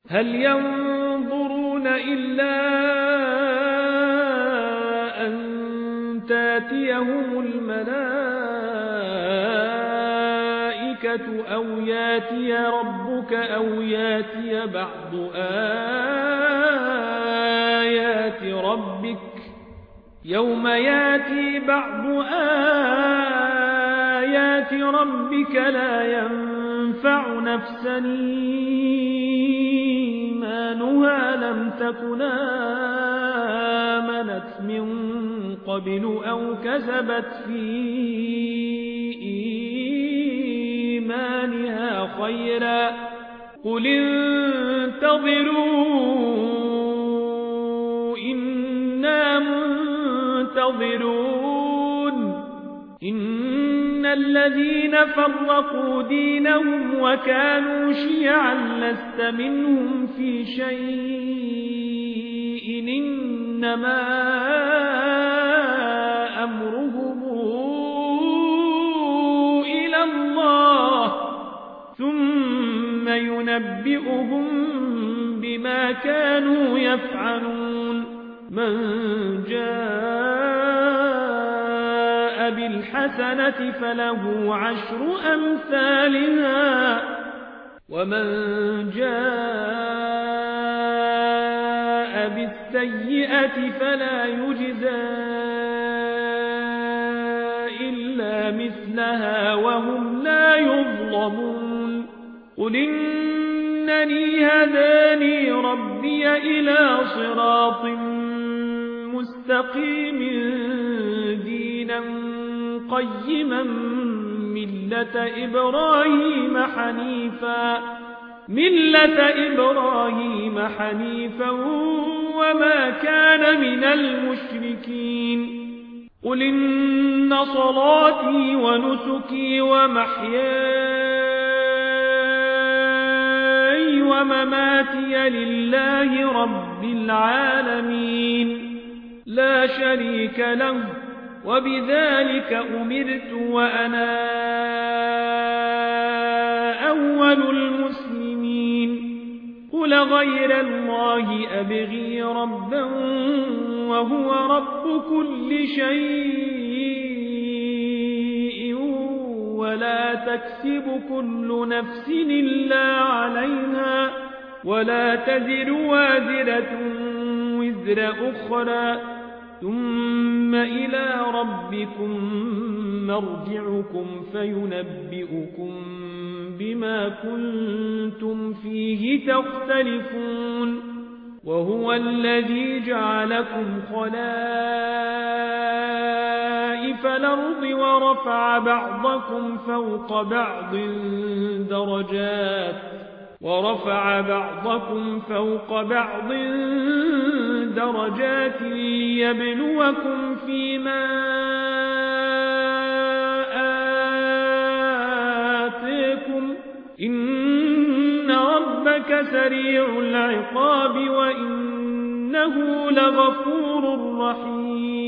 هل ينظرون إلا أن تاتيهم الملائكة أو ياتي ربك أو ياتي بعض آيات ربك يوم ياتي بعض آيات ربك لا ينفع نفسا إيمانها لم تكن آمنت من قبل أو كسبت في إيمانها خيرا قل انتظروا إنا منتظرون إن الذين فرقوا دينهم وكانوا شيعا لست منهم في شيء إنما أمرهم إلى الله ثم ينبئهم بما كانوا يفعلون من جاء بالحسنة فله عشر أمثالها ومن جاء بالسيئة فلا يجزى إلا مثلها وهم لا يظلمون قل إنني هداني ربي إلى صراط مستقيم دينا قيما ملة إبراهيم حنيفا وما كان من المشركين قل إن صلاتي ونسكي ومحياي ومماتي لله رب العالمين لا شريك له وبذلك أمرت وأنا أول المسلمين قل غير الله أبغي ربا وهو رب كل شيء ولا تكسب كل نفس إلا عليها ولا تزر وازرة وزر أخرى ثم إلى ربكم مرجعكم فينبئكم بما كنتم فيه تختلفون وهو الذي جعلكم خلائف الأرض ورفع بعضكم فوق بعض درجات ليبلوكم فيما آتيكم إن ربك سريع العقاب وإنه لغفور رحيم